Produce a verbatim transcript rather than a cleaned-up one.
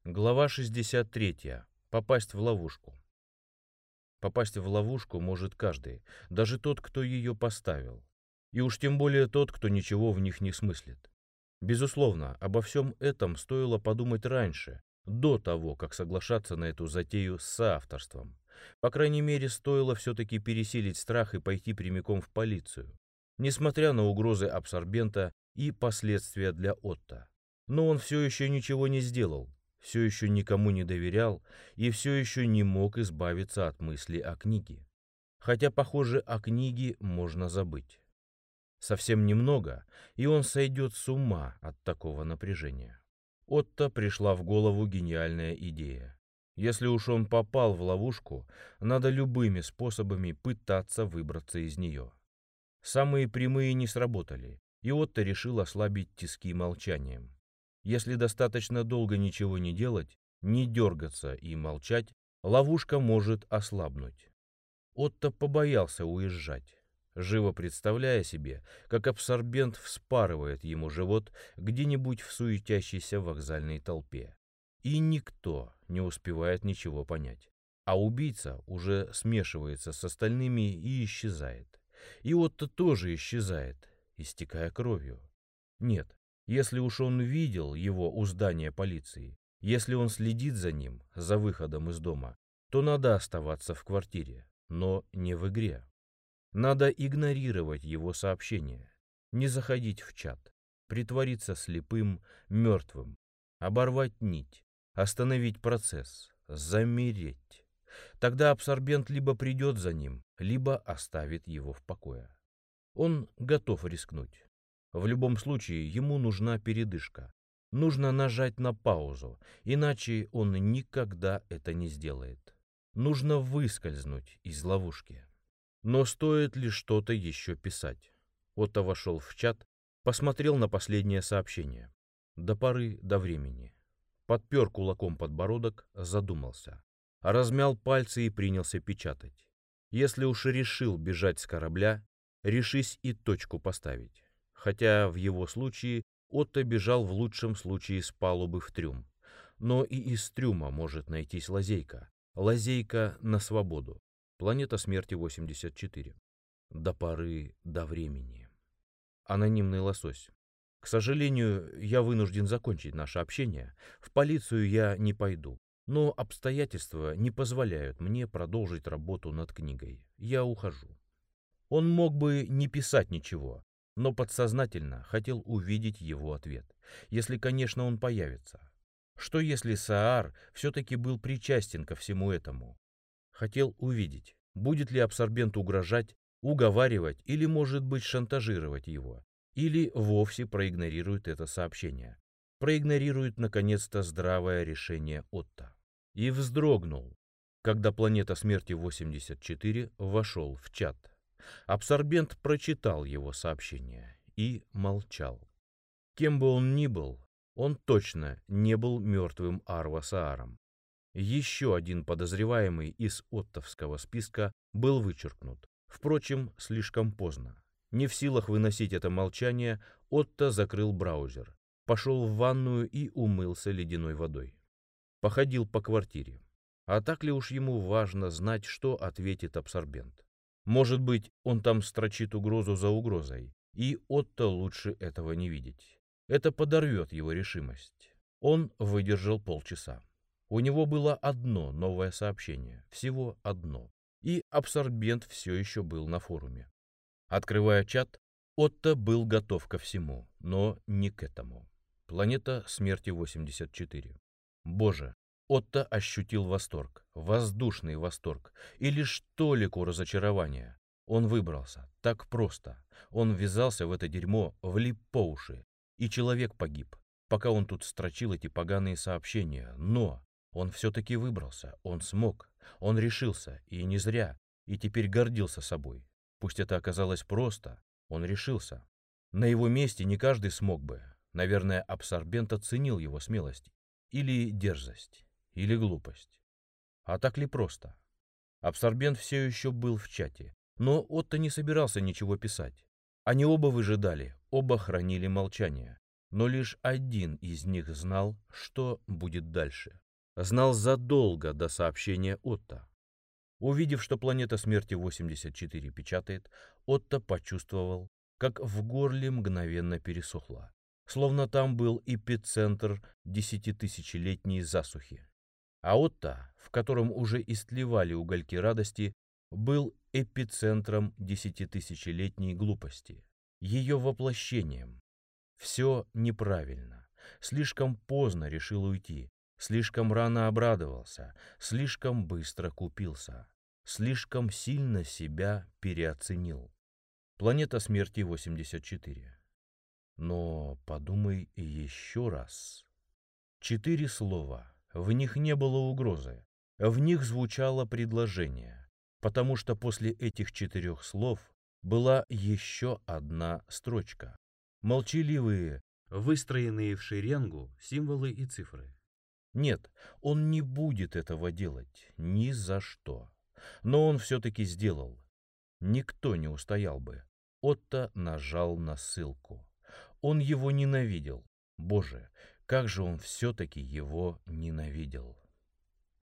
Глава шестьдесят третья. Попасть в ловушку. Попасть в ловушку может каждый, даже тот, кто ее поставил. И уж тем более тот, кто ничего в них не смыслит. Безусловно, обо всем этом стоило подумать раньше, до того, как соглашаться на эту затею с соавторством. По крайней мере, стоило все-таки пересилить страх и пойти прямиком в полицию, несмотря на угрозы абсорбента и последствия для Отто. Но он все еще ничего не сделал, все еще никому не доверял и все еще не мог избавиться от мысли о книге. Хотя, похоже, о книге можно забыть. Совсем немного, и он сойдет с ума от такого напряжения. Отто пришла в голову гениальная идея. Если уж он попал в ловушку, надо любыми способами пытаться выбраться из нее. Самые прямые не сработали, и Отто решил ослабить тиски молчанием. Если достаточно долго ничего не делать, не дергаться и молчать, ловушка может ослабнуть. Отто побоялся уезжать, живо представляя себе, как абсорбент вспарывает ему живот где-нибудь в суетящейся вокзальной толпе. И никто не успевает ничего понять. А убийца уже смешивается с остальными и исчезает. И Отто тоже исчезает, истекая кровью. Нет, если уж он видел его у здания полиции, если он следит за ним, за выходом из дома, то надо оставаться в квартире, но не в игре. Надо игнорировать его сообщения, не заходить в чат, притвориться слепым, мертвым, оборвать нить, остановить процесс, замереть. Тогда абсорбент либо придет за ним, либо оставит его в покое. Он готов рискнуть. В любом случае, ему нужна передышка. Нужно нажать на паузу, иначе он никогда это не сделает. Нужно выскользнуть из ловушки. Но стоит ли что-то еще писать? Отто вошел в чат, посмотрел на последнее сообщение. До поры до времени. Подпер кулаком подбородок, задумался. Размял пальцы и принялся печатать. Если уж решил бежать с корабля, решись и точку поставить. Хотя в его случае Отто бежал в лучшем случае с палубы в трюм. Но и из трюма может найтись лазейка. Лазейка на свободу. Планета смерти восемьдесят четыре. До поры до времени. Анонимный лосось. К сожалению, я вынужден закончить наше общение. В полицию я не пойду. Но обстоятельства не позволяют мне продолжить работу над книгой. Я ухожу. Он мог бы не писать ничего, но подсознательно хотел увидеть его ответ, если, конечно, он появится. Что если Саар все-таки был причастен ко всему этому? Хотел увидеть, будет ли абсорбент угрожать, уговаривать или, может быть, шантажировать его, или вовсе проигнорирует это сообщение. Проигнорирует, наконец-то, здравое решение Отто. И вздрогнул, когда планета смерти восемьдесят четыре вошел в чат. Абсорбент прочитал его сообщение и молчал. Кем бы он ни был, он точно не был мертвым Арва Сааром. Еще один подозреваемый из оттовского списка был вычеркнут. Впрочем, слишком поздно. Не в силах выносить это молчание, Отто закрыл браузер, пошел в ванную и умылся ледяной водой. Походил по квартире. А так ли уж ему важно знать, что ответит абсорбент? Может быть, он там строчит угрозу за угрозой, и Отто лучше этого не видеть. Это подорвет его решимость. Он выдержал полчаса. У него было одно новое сообщение, всего одно, и абсорбент все еще был на форуме. Открывая чат, Отто был готов ко всему, но не к этому. Планета смерти восемьдесят четыре. Боже, Отто ощутил восторг, воздушный восторг, и лишь толику разочарования. Он выбрался, так просто. Он ввязался в это дерьмо, влип по уши, и человек погиб, пока он тут строчил эти поганые сообщения. Но он все-таки выбрался, он смог, он решился, и не зря, и теперь гордился собой. Пусть это оказалось просто, он решился. На его месте не каждый смог бы. Наверное, абсорбент оценил его смелость, или дерзость, или глупость. А так ли просто? Абсорбент все еще был в чате, но Отто не собирался ничего писать. Они оба выжидали, оба хранили молчание. Но лишь один из них знал, что будет дальше. Знал задолго до сообщения Отто. Увидев, что планета смерти восемьдесят четыре печатает, Отто почувствовал, как в горле мгновенно пересохло, словно там был эпицентр десятитысячелетней засухи. А Отто, в котором уже истлевали угольки радости, был эпицентром десятитысячелетней глупости, ее воплощением. Все неправильно. Слишком поздно решил уйти, слишком рано обрадовался, слишком быстро купился, слишком сильно себя переоценил. Планета смерти восемьдесят четыре. Но подумай еще раз. Четыре слова. В них не было угрозы. В них звучало предложение, потому что после этих четырех слов была еще одна строчка. Молчаливые, выстроенные в шеренгу символы и цифры. Нет, он не будет этого делать ни за что. Но он все-таки сделал. Никто не устоял бы. Отто нажал на ссылку. Он его ненавидел. Боже, как же он все-таки его ненавидел.